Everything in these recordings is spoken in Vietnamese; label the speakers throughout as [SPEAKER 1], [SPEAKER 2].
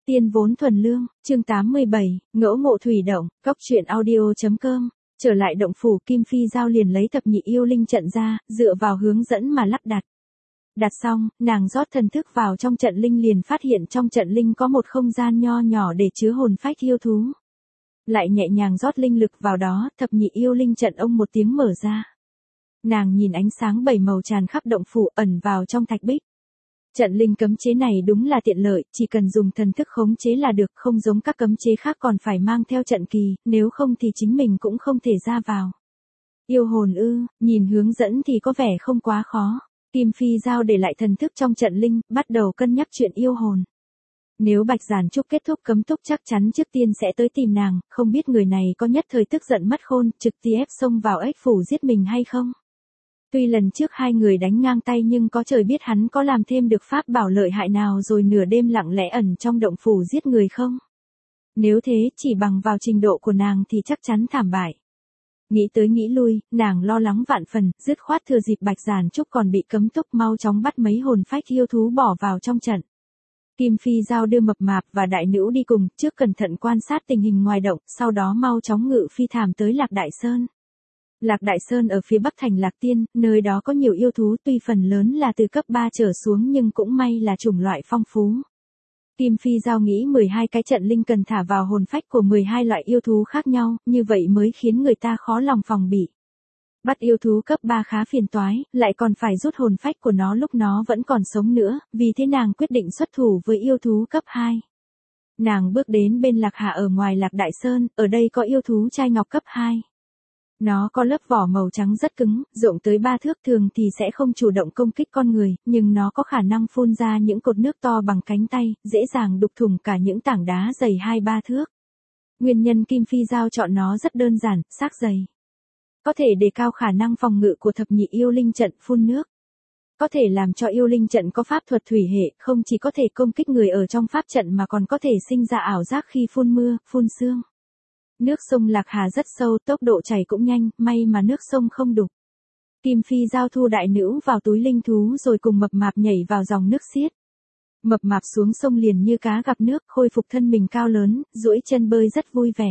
[SPEAKER 1] Tiên vốn thuần lương, chương 87, ngẫu ngộ thủy động, cóc truyện audio.com. Trở lại động phủ, Kim Phi Giao liền lấy thập nhị yêu linh trận ra, dựa vào hướng dẫn mà lắp đặt. Đặt xong, nàng rót thần thức vào trong trận linh liền phát hiện trong trận linh có một không gian nho nhỏ để chứa hồn phách yêu thú. Lại nhẹ nhàng rót linh lực vào đó, thập nhị yêu linh trận ông một tiếng mở ra. Nàng nhìn ánh sáng bảy màu tràn khắp động phủ ẩn vào trong thạch bích. Trận linh cấm chế này đúng là tiện lợi, chỉ cần dùng thần thức khống chế là được, không giống các cấm chế khác còn phải mang theo trận kỳ, nếu không thì chính mình cũng không thể ra vào. Yêu hồn ư, nhìn hướng dẫn thì có vẻ không quá khó. Kim Phi Giao để lại thần thức trong trận linh, bắt đầu cân nhắc chuyện yêu hồn. Nếu Bạch Giản Trúc kết thúc cấm túc chắc chắn trước tiên sẽ tới tìm nàng, không biết người này có nhất thời tức giận mất khôn, trực tiếp xông vào ếch phủ giết mình hay không. Tuy lần trước hai người đánh ngang tay nhưng có trời biết hắn có làm thêm được pháp bảo lợi hại nào rồi nửa đêm lặng lẽ ẩn trong động phủ giết người không? Nếu thế, chỉ bằng vào trình độ của nàng thì chắc chắn thảm bại. Nghĩ tới nghĩ lui, nàng lo lắng vạn phần, dứt khoát thừa dịp Bạch Giản Trúc còn bị cấm túc mau chóng bắt mấy hồn phách yêu thú bỏ vào trong trận. Kim Phi Giao đưa Mập Mạp và Đại Nữ đi cùng, trước cẩn thận quan sát tình hình ngoài động, sau đó mau chóng ngự phi thảm tới Lạc Đại Sơn. Lạc Đại Sơn ở phía bắc thành Lạc Tiên, nơi đó có nhiều yêu thú tuy phần lớn là từ cấp 3 trở xuống nhưng cũng may là chủng loại phong phú. Kim Phi Giao nghĩ 12 cái trận linh cần thả vào hồn phách của 12 loại yêu thú khác nhau, như vậy mới khiến người ta khó lòng phòng bị. Bắt yêu thú cấp 3 khá phiền toái, lại còn phải rút hồn phách của nó lúc nó vẫn còn sống nữa, vì thế nàng quyết định xuất thủ với yêu thú cấp 2. Nàng bước đến bên Lạc Hà ở ngoài Lạc Đại Sơn, ở đây có yêu thú trai ngọc cấp 2. Nó có lớp vỏ màu trắng rất cứng, rộng tới 3 thước, thường thì sẽ không chủ động công kích con người, nhưng nó có khả năng phun ra những cột nước to bằng cánh tay, dễ dàng đục thủng cả những tảng đá dày 2-3 thước. Nguyên nhân Kim Phi Giao chọn nó rất đơn giản, xác dày. Có thể đề cao khả năng phòng ngự của thập nhị yêu linh trận phun nước. Có thể làm cho yêu linh trận có pháp thuật thủy hệ, không chỉ có thể công kích người ở trong pháp trận mà còn có thể sinh ra ảo giác khi phun mưa, phun sương. Nước sông Lạc Hà rất sâu, tốc độ chảy cũng nhanh, may mà nước sông không đục. Kim Phi Giao thu Đại Nữ vào túi linh thú rồi cùng Mập Mạp nhảy vào dòng nước xiết. Mập Mạp xuống sông liền như cá gặp nước, khôi phục thân mình cao lớn, duỗi chân bơi rất vui vẻ.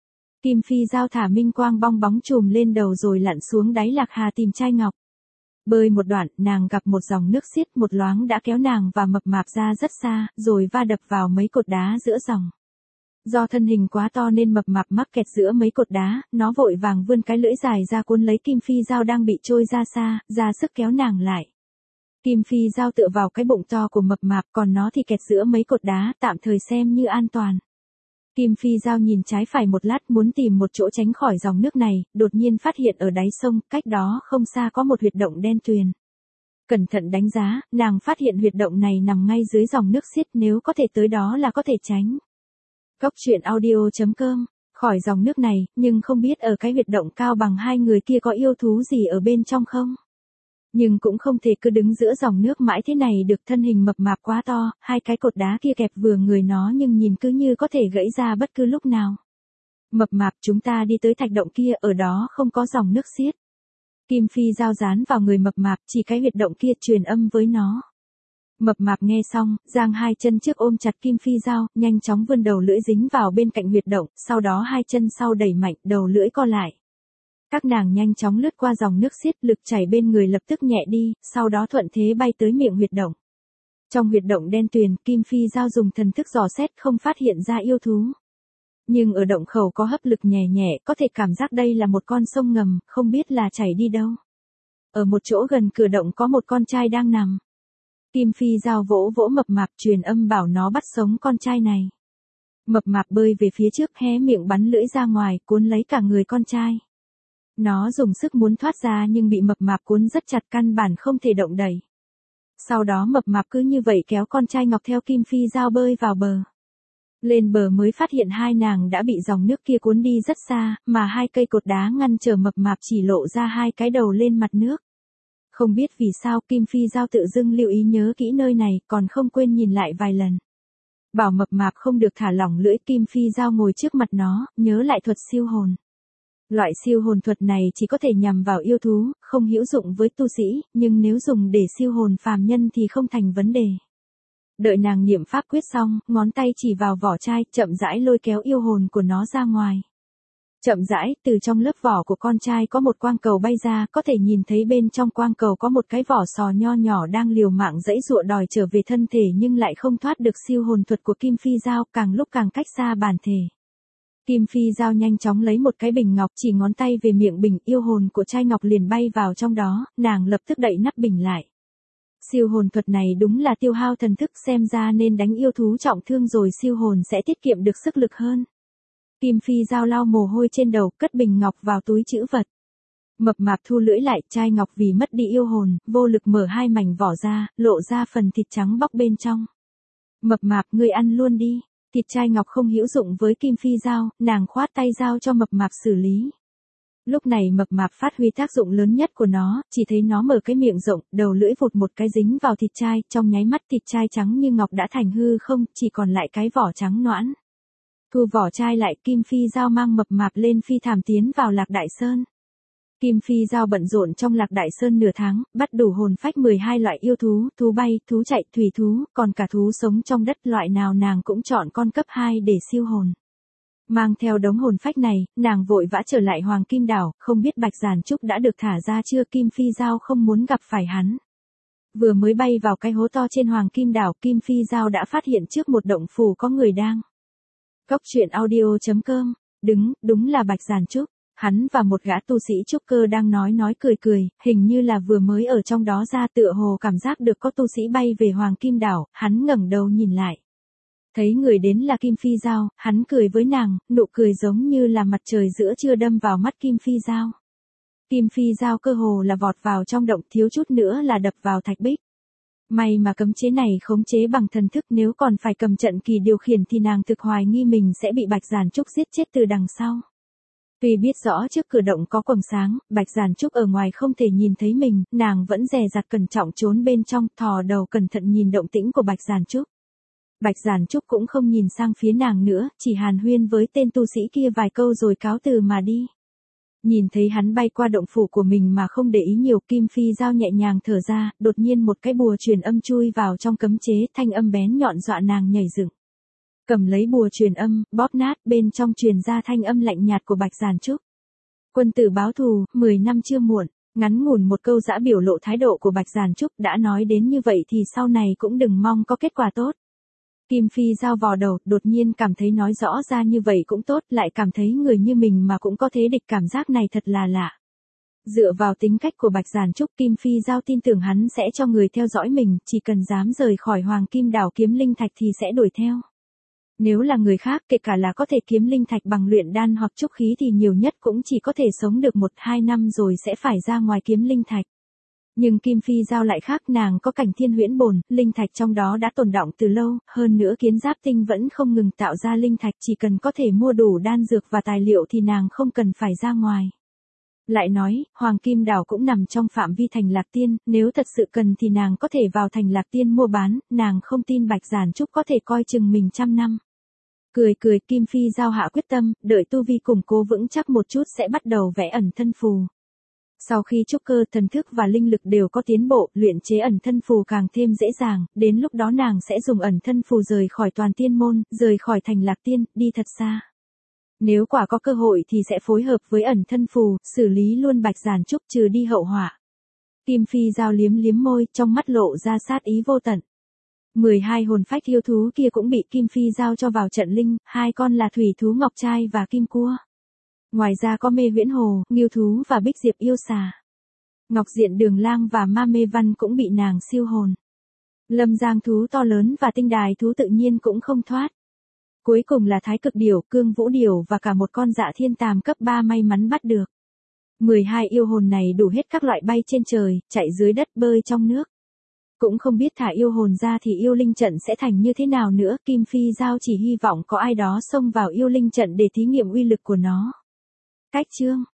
[SPEAKER 1] Kim Phi Giao thả minh quang bong bóng chùm lên đầu rồi lặn xuống đáy Lạc Hà tìm trai ngọc. Bơi một đoạn, nàng gặp một dòng nước xiết, một loáng đã kéo nàng và Mập Mạp ra rất xa, rồi va đập vào mấy cột đá giữa dòng. Do thân hình quá to nên Mập Mạp mắc kẹt giữa mấy cột đá, nó vội vàng vươn cái lưỡi dài ra cuốn lấy Kim Phi Giao đang bị trôi ra xa, ra sức kéo nàng lại. Kim Phi Giao tựa vào cái bụng to của Mập Mạp, còn nó thì kẹt giữa mấy cột đá, tạm thời xem như an toàn. Kim Phi Giao nhìn trái phải một lát muốn tìm một chỗ tránh khỏi dòng nước này, đột nhiên phát hiện ở đáy sông, cách đó không xa có một huyệt động đen tuyền. Cẩn thận đánh giá, nàng phát hiện huyệt động này nằm ngay dưới dòng nước xiết, nếu có thể tới đó là có thể tránh. Cóc truyện audio.com, khỏi dòng nước này, nhưng không biết ở cái huyệt động cao bằng hai người kia có yêu thú gì ở bên trong không? Nhưng cũng không thể cứ đứng giữa dòng nước mãi thế này được, thân hình Mập Mạp quá to, hai cái cột đá kia kẹp vừa người nó nhưng nhìn cứ như có thể gãy ra bất cứ lúc nào. Mập Mạp, chúng ta đi tới thạch động kia, ở đó không có dòng nước xiết. Kim Phi Giao dán vào người Mập Mạp, chỉ cái huyệt động kia truyền âm với nó. Mập Mạp nghe xong, giang hai chân trước ôm chặt Kim Phi Giao, nhanh chóng vươn đầu lưỡi dính vào bên cạnh huyệt động, sau đó hai chân sau đẩy mạnh, đầu lưỡi co lại. Các nàng nhanh chóng lướt qua dòng nước xiết, lực chảy bên người lập tức nhẹ đi, sau đó thuận thế bay tới miệng huyệt động. Trong huyệt động đen tuyền, Kim Phi Giao dùng thần thức dò xét không phát hiện ra yêu thú. Nhưng ở động khẩu có hấp lực nhẹ nhẹ, có thể cảm giác đây là một con sông ngầm, không biết là chảy đi đâu. Ở một chỗ gần cửa động có một con trai đang nằm. Kim Phi Giao vỗ vỗ Mập Mạp truyền âm bảo nó bắt sống con trai này. Mập Mạp bơi về phía trước, hé miệng bắn lưỡi ra ngoài, cuốn lấy cả người con trai. Nó dùng sức muốn thoát ra nhưng bị Mập Mạp cuốn rất chặt, căn bản không thể động đậy. Sau đó Mập Mạp cứ như vậy kéo con trai ngọc theo Kim Phi Giao bơi vào bờ. Lên bờ mới phát hiện hai nàng đã bị dòng nước kia cuốn đi rất xa, mà hai cây cột đá ngăn trở Mập Mạp chỉ lộ ra hai cái đầu lên mặt nước. Không biết vì sao Kim Phi Giao tự dưng lưu ý nhớ kỹ nơi này, còn không quên nhìn lại vài lần. Bảo Mập Mạp không được thả lỏng lưỡi, Kim Phi Giao ngồi trước mặt nó, nhớ lại thuật siêu hồn. Loại siêu hồn thuật này chỉ có thể nhằm vào yêu thú, không hữu dụng với tu sĩ, nhưng nếu dùng để siêu hồn phàm nhân thì không thành vấn đề. Đợi nàng niệm pháp quyết xong, ngón tay chỉ vào vỏ chai, chậm rãi lôi kéo yêu hồn của nó ra ngoài. Chậm rãi, từ trong lớp vỏ của con trai có một quang cầu bay ra, có thể nhìn thấy bên trong quang cầu có một cái vỏ sò nho nhỏ đang liều mạng giãy giụa đòi trở về thân thể nhưng lại không thoát được siêu hồn thuật của Kim Phi Dao, càng lúc càng cách xa bản thể. Kim Phi Dao nhanh chóng lấy một cái bình ngọc, chỉ ngón tay về miệng bình, yêu hồn của chai ngọc liền bay vào trong đó, nàng lập tức đậy nắp bình lại. Siêu hồn thuật này đúng là tiêu hao thần thức, xem ra nên đánh yêu thú trọng thương rồi siêu hồn sẽ tiết kiệm được sức lực hơn. Kim Phi Dao lau mồ hôi trên đầu, cất bình ngọc vào túi trữ vật. Mập mạp thu lưỡi lại, chai ngọc vì mất đi yêu hồn, vô lực mở hai mảnh vỏ ra, lộ ra phần thịt trắng bóc bên trong. Mập mạp, ngươi ăn luôn đi. Thịt chai ngọc không hữu dụng với Kim Phi Dao, nàng khoát tay giao cho mập mạp xử lý. Lúc này mập mạp phát huy tác dụng lớn nhất của nó, chỉ thấy nó mở cái miệng rộng, đầu lưỡi vụt một cái dính vào thịt chai, trong nháy mắt thịt chai trắng như ngọc đã thành hư không, chỉ còn lại cái vỏ trắng noãn. Thu vỏ chai lại, Kim Phi Dao mang mập mạp lên phi thảm tiến vào Lạc Đại Sơn. Kim Phi Dao bận rộn trong Lạc Đại Sơn nửa tháng, bắt đủ hồn phách 12 loại yêu thú, thú bay, thú chạy, thủy thú, còn cả thú sống trong đất, loại nào nàng cũng chọn con cấp 2 để siêu hồn. Mang theo đống hồn phách này, nàng vội vã trở lại Hoàng Kim Đảo, không biết Bạch Giản Trúc đã được thả ra chưa. Kim Phi Dao không muốn gặp phải hắn. Vừa mới bay vào cái hố to trên Hoàng Kim Đảo, Kim Phi Dao đã phát hiện trước một động phủ có người đang. Cốc truyện audio.com, đúng là Bạch Giản Trúc. Hắn và một gã tu sĩ trúc cơ đang nói cười, hình như là vừa mới ở trong đó ra, tựa hồ cảm giác được có tu sĩ bay về Hoàng Kim Đảo, hắn ngẩng đầu nhìn lại. Thấy người đến là Kim Phi Dao, hắn cười với nàng, nụ cười giống như là mặt trời giữa trưa đâm vào mắt Kim Phi Dao. Kim Phi Dao cơ hồ là vọt vào trong động, thiếu chút nữa là đập vào thạch bích. May mà cấm chế này khống chế bằng thần thức, nếu còn phải cầm trận kỳ điều khiển thì nàng thực hoài nghi mình sẽ bị Bạch Giản Trúc giết chết từ đằng sau. Tuy biết rõ trước cửa động có quầng sáng, Bạch Giản Trúc ở ngoài không thể nhìn thấy mình, nàng vẫn dè dặt cẩn trọng trốn bên trong, thò đầu cẩn thận nhìn động tĩnh của Bạch Giản Trúc. Bạch Giản Trúc cũng không nhìn sang phía nàng nữa, chỉ hàn huyên với tên tu sĩ kia vài câu rồi cáo từ mà đi. Nhìn thấy hắn bay qua động phủ của mình mà không để ý nhiều, Kim Phi Dao nhẹ nhàng thở ra, đột nhiên một cái bùa truyền âm chui vào trong cấm chế, thanh âm bén nhọn dọa nàng nhảy dựng. Cầm lấy bùa truyền âm, bóp nát, bên trong truyền ra thanh âm lạnh nhạt của Bạch Giản Trúc. Quân tử báo thù, 10 năm chưa muộn. Ngắn ngủn một câu dã biểu lộ thái độ của Bạch Giản Trúc, đã nói đến như vậy thì sau này cũng đừng mong có kết quả tốt. Kim Phi Dao vò đầu, đột nhiên cảm thấy nói rõ ra như vậy cũng tốt, lại cảm thấy người như mình mà cũng có thế địch, cảm giác này thật là lạ. Dựa vào tính cách của Bạch Giản Trúc, Kim Phi Dao tin tưởng hắn sẽ cho người theo dõi mình, chỉ cần dám rời khỏi Hoàng Kim Đảo kiếm linh thạch thì sẽ đuổi theo. Nếu là người khác, kể cả là có thể kiếm linh thạch bằng luyện đan hoặc trúc khí thì nhiều nhất cũng chỉ có thể sống được 1-2 năm rồi sẽ phải ra ngoài kiếm linh thạch. Nhưng Kim Phi Dao lại khác, nàng có cảnh thiên huyễn bồn, linh thạch trong đó đã tồn đọng từ lâu, hơn nữa kiến giáp tinh vẫn không ngừng tạo ra linh thạch, chỉ cần có thể mua đủ đan dược và tài liệu thì nàng không cần phải ra ngoài. Lại nói, Hoàng Kim Đảo cũng nằm trong phạm vi thành Lạc Tiên, nếu thật sự cần thì nàng có thể vào thành Lạc Tiên mua bán, nàng không tin Bạch Giản Trúc có thể coi chừng mình 100 năm. Cười, Kim Phi Dao hạ quyết tâm, đợi tu vi củng cố vững chắc một chút sẽ bắt đầu vẽ ẩn thân phù. Sau khi trúc cơ, thần thức và linh lực đều có tiến bộ, luyện chế ẩn thân phù càng thêm dễ dàng, đến lúc đó nàng sẽ dùng ẩn thân phù rời khỏi toàn tiên môn, rời khỏi thành Lạc Tiên, đi thật xa. Nếu quả có cơ hội thì sẽ phối hợp với ẩn thân phù, xử lý luôn Bạch Giản Trúc trừ đi hậu họa. Kim Phi Dao liếm môi, trong mắt lộ ra sát ý vô tận. 12 hồn phách yêu thú kia cũng bị Kim Phi Dao cho vào trận linh, 2 con là thủy thú ngọc trai và kim cua. Ngoài ra có mê huyễn hồ, ngưu thú và bích diệp yêu xà. Ngọc diện đường lang và ma mê văn cũng bị nàng siêu hồn. Lâm giang thú to lớn và tinh đài thú tự nhiên cũng không thoát. Cuối cùng là thái cực điểu, cương vũ điểu và cả một con dạ thiên tàm cấp 3 may mắn bắt được. 12 yêu hồn này đủ hết các loại bay trên trời, chạy dưới đất, bơi trong nước. Cũng không biết thả yêu hồn ra thì yêu linh trận sẽ thành như thế nào nữa, Kim Phi Dao chỉ hy vọng có ai đó xông vào yêu linh trận để thí nghiệm uy lực của nó. Cách chương